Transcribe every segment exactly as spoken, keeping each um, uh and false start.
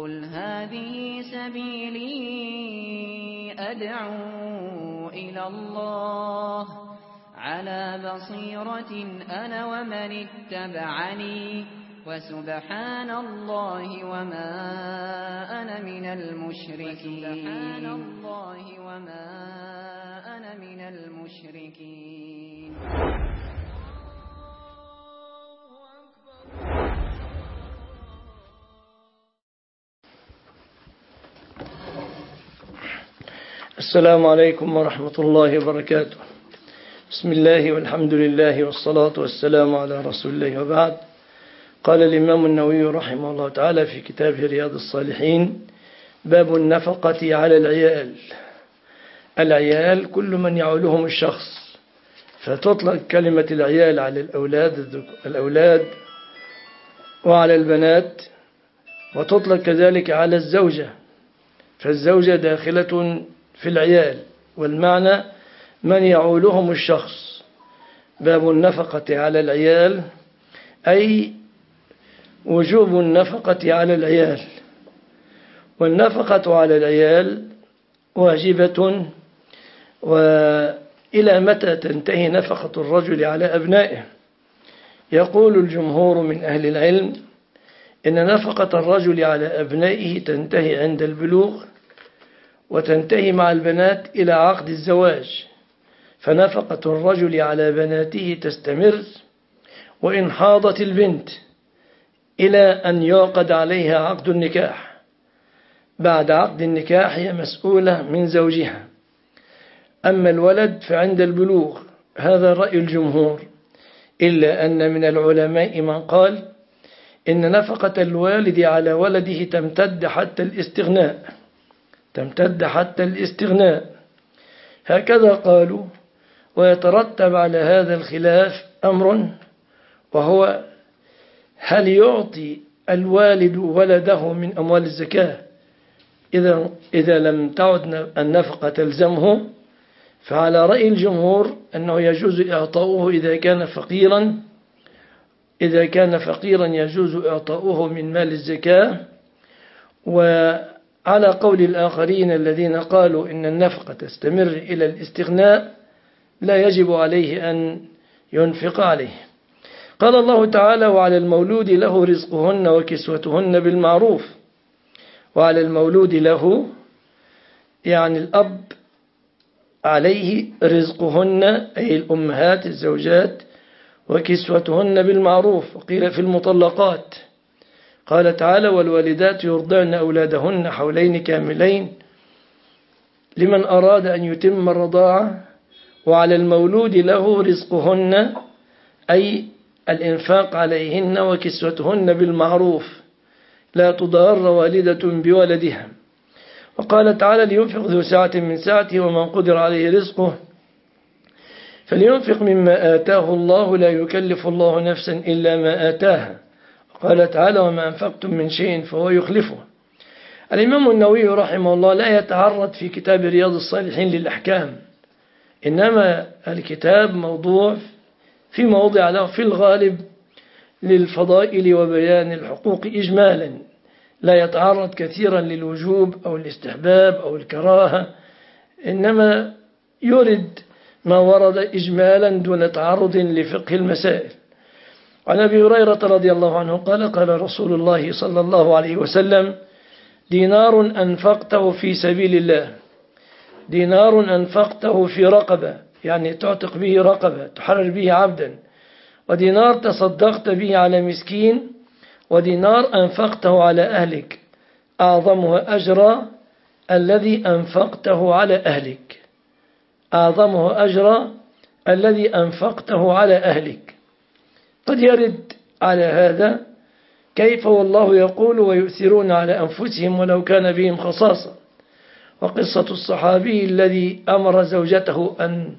قل هذه سبيلي أدعو إلى الله على بصيرة أنا ومن اتبعني وسبحان الله وما أنا من المشركين سبحان الله وما أنا من المشركين. السلام عليكم ورحمة الله وبركاته. بسم الله والحمد لله والصلاة والسلام على رسول الله وبعد. قال الإمام النووي رحمه الله تعالى في كتابه رياض الصالحين: باب النفقة على العيال. العيال كل من يعولهم الشخص، فتطلق كلمة العيال على الأولاد الأولاد وعلى البنات، وتطلق كذلك على الزوجة، فالزوجة داخلة في العيال، والمعنى من يعولهم الشخص. باب النفقة على العيال أي وجوب النفقة على العيال. والنفقة على العيال واجبة. وإلى متى تنتهي نفقة الرجل على أبنائه؟ يقول الجمهور من أهل العلم إن نفقة الرجل على أبنائه تنتهي عند البلوغ، وتنتهي مع البنات إلى عقد الزواج، فنفقة الرجل على بناته تستمر وإن حاضت البنت إلى أن يعقد عليها عقد النكاح. بعد عقد النكاح هي مسؤولة من زوجها. أما الولد فعند البلوغ، هذا رأي الجمهور، إلا أن من العلماء من قال إن نفقة الوالد على ولده تمتد حتى الاستغناء تمتد حتى الاستغناء هكذا قالوا. ويترتب على هذا الخلاف أمر، وهو هل يعطي الوالد ولده من أموال الزكاة إذا إذا لم تعد النفقة تلزمه؟ فعلى رأي الجمهور أنه يجوز إعطاؤه إذا كان فقيرا إذا كان فقيرا يجوز إعطاؤه من مال الزكاة. وعلى قول الآخرين الذين قالوا إن النفقة تستمر إلى الاستغناء لا يجب عليه أن ينفق عليه. قال الله تعالى: وعلى المولود له رزقهن وكسوتهن بالمعروف. وعلى المولود له يعني الأب عليه رزقهن أي الأمهات الزوجات، وكسوتهن بالمعروف. وقيل في المطلقات، قال تعالى: والوالدات يرضعن أولادهن حولين كاملين لمن أراد أن يتم الرضاعة. وعلى المولود له رزقهن أي الإنفاق عليهن وكسوتهن بالمعروف، لا تضار والدة بولدها. وقال تعالى: لينفق ذو سعة من سعته ومن قدر عليه رزقه فلينفق مما آتاه الله لا يكلف الله نفسا إلا ما آتاها. وقال تعالى: وما أنفقتم من شيء فهو يخلفه. الإمام النووي رحمه الله لا يتعرض في كتاب رياض الصالحين للأحكام، إنما الكتاب موضوع في موضع له في الغالب للفضائل وبيان الحقوق إجمالا، لا يتعرض كثيرا للوجوب أو الاستحباب أو الكراهة، إنما يرد ما ورد إجمالا دون تعرض لفقه المسائل. عن أبي هريرة رضي الله عنه قال: قال رسول الله صلى الله عليه وسلم: دينار أنفقته في سبيل الله، دينار أنفقته في رقبة يعني تعتق به رقبة تحرر به عبدا، ودينار تصدقت به على مسكين، ودينار أنفقته على أهلك، أعظمها أجرا الذي أنفقته على أهلك أعظمه أجرا الذي أنفقته على أهلك. قد يرد على هذا: كيف والله يقول ويؤثرون على أنفسهم ولو كان بهم خصاصة. وقصة الصحابي الذي أمر زوجته أن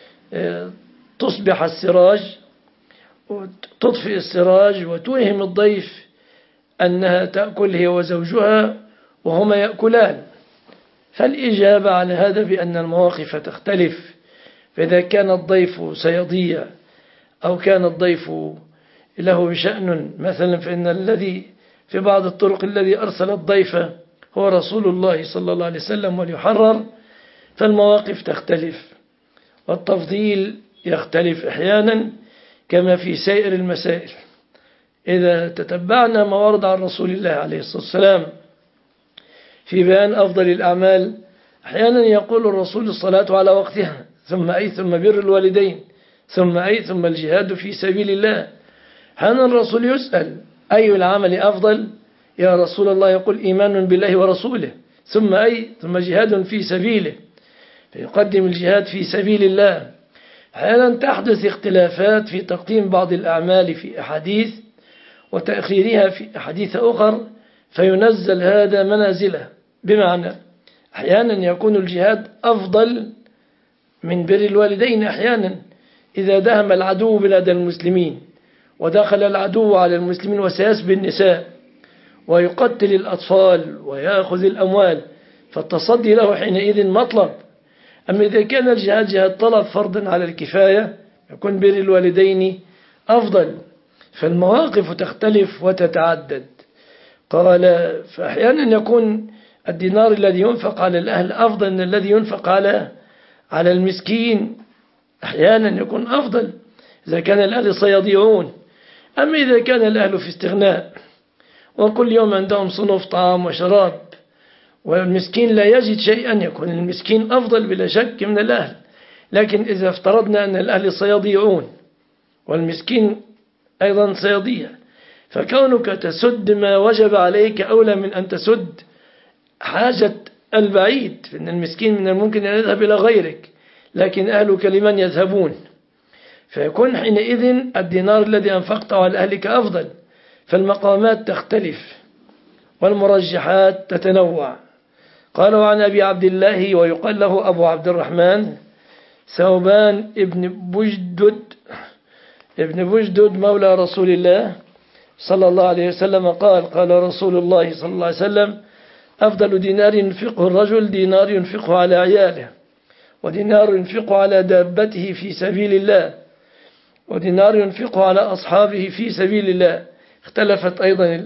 تصبح السراج وتطفئ السراج وتوهم الضيف أنها تأكل هي وزوجها وهما يأكلان. فالإجابة على هذا بأن المواقف تختلف، فإذا كان الضيف صيادية أو كان الضيف له شأن مثلا، فإن الذي في بعض الطرق الذي أرسل الضيف هو رسول الله صلى الله عليه وسلم وليحرر، فالمواقف تختلف والتفضيل يختلف أحيانا كما في سائر المسائل. إذا تتبعنا ما ورد عن رسول الله عليه الصلاة والسلام في بيان أفضل الأعمال، أحيانا يقول الرسول الصلاة على وقتها، ثم أي ثم بر الوالدين، ثم أي ثم الجهاد في سبيل الله. أحيانا الرسول يسأل أي العمل أفضل يا رسول الله، يقول إيمان بالله ورسوله، ثم أي ثم جهاد في سبيله، فيقدم الجهاد في سبيل الله. أحيانا تحدث اختلافات في تقديم بعض الأعمال في أحاديث وتأخيرها في أحاديث أخر، فينزل هذا منازله، بمعنى أحيانا يكون الجهاد أفضل من بر الوالدين. أحيانا إذا دهم العدو بلاد المسلمين ودخل العدو على المسلمين وسيسبي النساء ويقتل الأطفال ويأخذ الأموال، فالتصدي له حينئذ مطلب. أما إذا كان الجهاد جهاد طلب فرضا على الكفاية يكون بر الوالدين أفضل. فالمواقف تختلف وتتعدد. قال فأحيانا يكون الدينار الذي ينفق على الأهل أفضل من الذي ينفق على على المسكين، أحيانا يكون أفضل إذا كان الأهل سيضيعون. أما إذا كان الأهل في استغناء وكل يوم عندهم صنوف طعام وشراب والمسكين لا يجد شيئا، يكون المسكين أفضل بلا شك من الأهل. لكن إذا افترضنا أن الأهل سيضيعون والمسكين أيضا سيضيع، فكونك تسد ما وجب عليك أولى من أن تسد حاجة البعيد، فإن المسكين من الممكن أن يذهب إلى غيرك لكن أهلك لمن يذهبون، فيكون حينئذ الدينار الذي أنفقته على أهلك أفضل. فالمقامات تختلف والمرجحات تتنوع. قالوا عن أبي عبد الله ويقال له أبو عبد الرحمن ثوبان ابن بجدد ابن بجدد مولى رسول الله صلى الله عليه وسلم قال قال رسول الله صلى الله عليه وسلم أفضل دينار ينفقه الرجل دينار ينفقه على عياله، ودينار ينفقه على دابته في سبيل الله، ودينار ينفقه على أصحابه في سبيل الله. اختلفت أيضا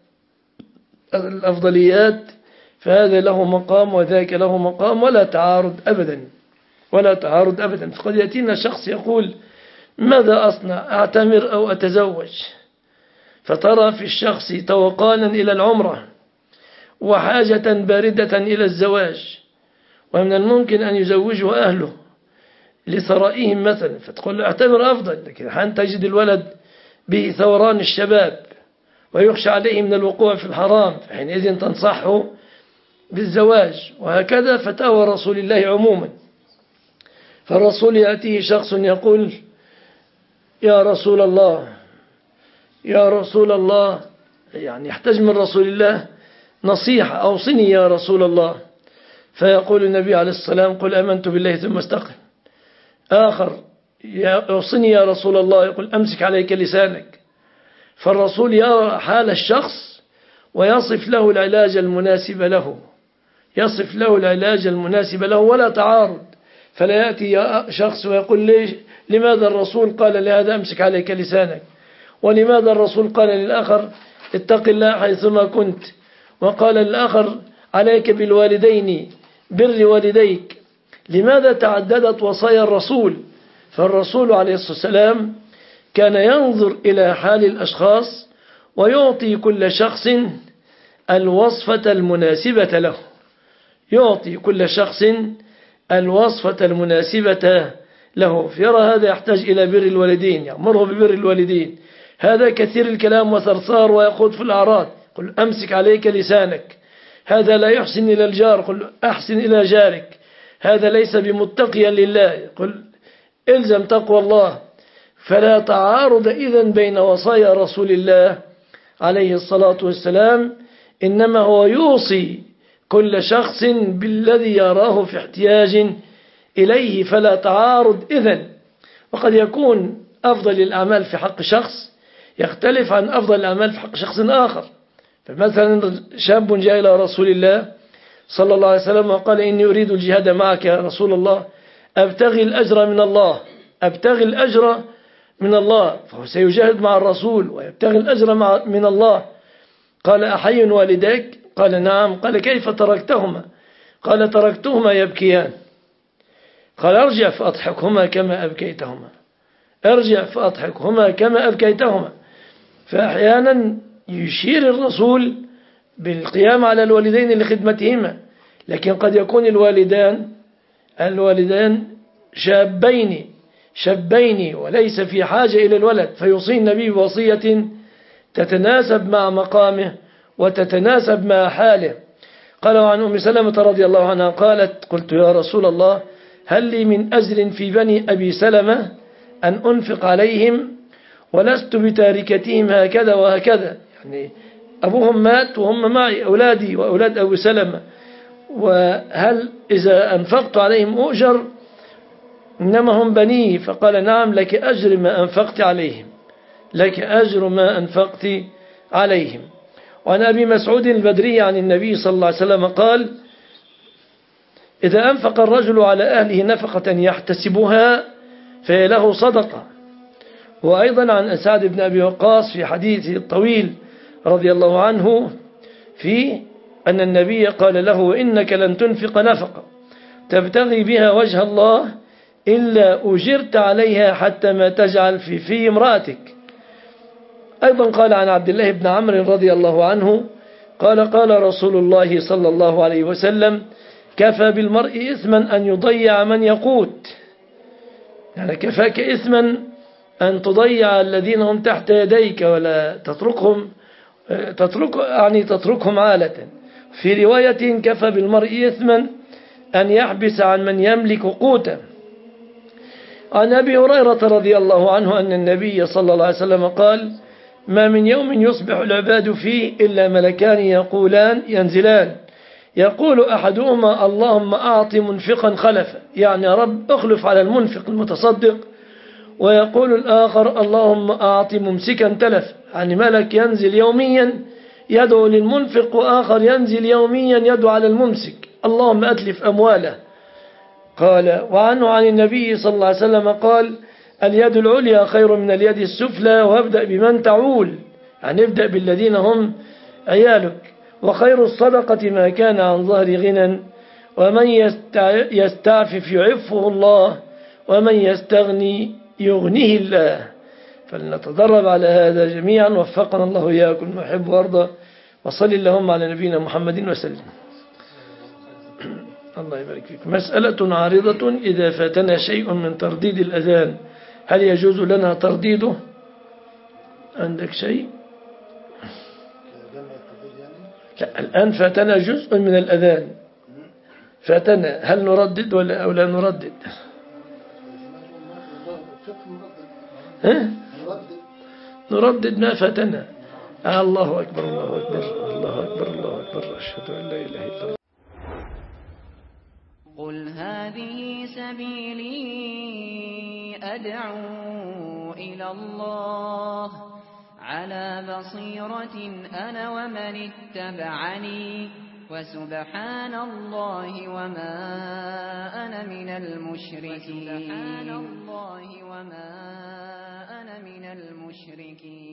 الأفضليات، فهذا له مقام وذاك له مقام، ولا تعارض أبدا ولا تعارض أبدا. فقد يأتينا شخص يقول ماذا أصنع، أعتمر أو أتزوج، فترى في الشخص توقانا إلى العمرة وحاجة باردة إلى الزواج، ومن الممكن أن يزوجه أهله لثرائهم مثلا، فتقول له اعتبر أفضل. لكن حين تجد الولد به ثوران الشباب ويخشى عليه من الوقوع في الحرام، فحينئذ تنصحه بالزواج. وهكذا فتاوى رسول الله عموما. فالرسول يأتيه شخص يقول يا رسول الله يا رسول الله، يعني يحتاج من رسول الله نصيحة، أوصني يا رسول الله. فيقول النبي عليه الصلاة والسلام قل آمنت بالله ثم استقم. آخر أوصني يا رسول الله، يقول أمسك عليك لسانك. فالرسول يرى حال الشخص ويصف له العلاج المناسب له يصف له العلاج المناسب له ولا تعارض. فلا يأتي شخص ويقول ليش لماذا الرسول قال لهذا أمسك عليك لسانك، ولماذا الرسول قال للآخر اتق الله حيثما كنت، وقال للآخر عليك بالوالدين بر والديك. لماذا تعددت وصايا الرسول؟ فالرسول عليه الصلاة والسلام كان ينظر إلى حال الأشخاص ويعطي كل شخص الوصفة المناسبة له يعطي كل شخص الوصفة المناسبة له. فيرى هذا يحتاج إلى بر الوالدين يأمره ببر الوالدين، هذا كثير الكلام وثرثار ويخوض في الأعراض، قل أمسك عليك لسانك. هذا لا يحسن إلى الجار، قل أحسن إلى جارك. هذا ليس بمتقيا لله، قل إلزم تقوى الله. فلا تعارض إذن بين وصايا رسول الله عليه الصلاة والسلام، إنما هو يوصي كل شخص بالذي يراه في احتياج إليه، فلا تعارض إذن. وقد يكون أفضل الأعمال في حق شخص يختلف عن أفضل الأعمال في حق شخص آخر. فمثلا شاب جاء إلى رسول الله صلى الله عليه وسلم وقال إني أريد الجهاد معك يا رسول الله، أبتغي الأجر من الله أبتغي الأجر من الله فهو سيجاهد مع الرسول ويبتغي الأجر من الله. قال أحي والداك؟ قال نعم. قال كيف تركتهما؟ قال تركتهما يبكيان. قال ارجع فأضحكهما كما أبكيتهما، ارجع فأضحكهما كما أبكيتهما. فأحيانا يشير الرسول بالقيام على الوالدين لخدمتهما، لكن قد يكون الوالدان الوالدان شابين شابين وليس في حاجة إلى الولد، فيوصي النبي بوصية تتناسب مع مقامه وتتناسب مع حاله. قال عن أم سلمة رضي الله عنها قالت قلت يا رسول الله هل لي من أجر في بني أبي سلمة أن أنفق عليهم ولست بتاركتهم هكذا وهكذا، يعني أبوهم مات وهم معي أولادي وأولاد أبي سلمة، وهل إذا أنفقت عليهم أؤجر؟ إنما هم بني. فقال نعم لك أجر ما أنفقت عليهم، لك أجر ما أنفقت عليهم. وعن أبي مسعود البدري عن النبي صلى الله عليه وسلم قال إذا أنفق الرجل على أهله نفقة يحتسبها فهي له صدقة. وأيضا عن أسعد بن أبي وقاص في حديثه الطويل رضي الله عنه في أن النبي قال له إنك لن تنفق نفقة تبتغي بها وجه الله إلا أجرت عليها حتى ما تجعل في في امرأتك. أيضا قال عن عبد الله بن عمرو رضي الله عنه قال قال رسول الله صلى الله عليه وسلم كفى بالمرء إثما أن يضيع من يقوت، يعني كفاك إثما أن تضيع الذين هم تحت يديك ولا تتركهم تترك يعني تتركهم عالة. في رواية كفى بالمرء إثما أن يحبس عن من يملك قوتا. عن أبي هريرة رضي الله عنه أن النبي صلى الله عليه وسلم قال ما من يوم يصبح العباد فيه إلا ملكان يقولان ينزلان يقول أحدهما اللهم أعط منفقا خلفا، يعني يا رب اخلف على المنفق المتصدق، ويقول الآخر اللهم أعط ممسكا تلف، يعني ملك ينزل يوميا يدعو للمنفق وآخر ينزل يوميا يدعو على الممسك اللهم أتلف أمواله. قال وعنه عن النبي صلى الله عليه وسلم قال اليد العليا خير من اليد السفلى وابدأ بمن تعول، يعني ابدأ بالذين هم عيالك. وخير الصدقة ما كان عن ظهر غنى ومن يستعفف يعفه الله ومن يستغني يغنيه الله. فلنتدرب على هذا جميعا، وفقنا الله إياكم محب وارضى. وصل اللهم على نبينا محمد وسلم. الله يبارك فيك. مسألة عارضة إذا فاتنا شيء من ترديد الأذان هل يجوز لنا ترديده؟ عندك شيء؟ لا، الآن فاتنا جزء من الأذان فاتنا، هل نردد ولا أو لا نردد؟ ها؟ نردد ما فاتنا. آه الله أكبر الله أكبر الله أكبر الله أكبر أشهد أن لا إله إلا الله. قل هذه سبيلي أدعو إلى الله على بصيرة أنا ومن اتبعني وسبحان الله وما أنا من المشركين.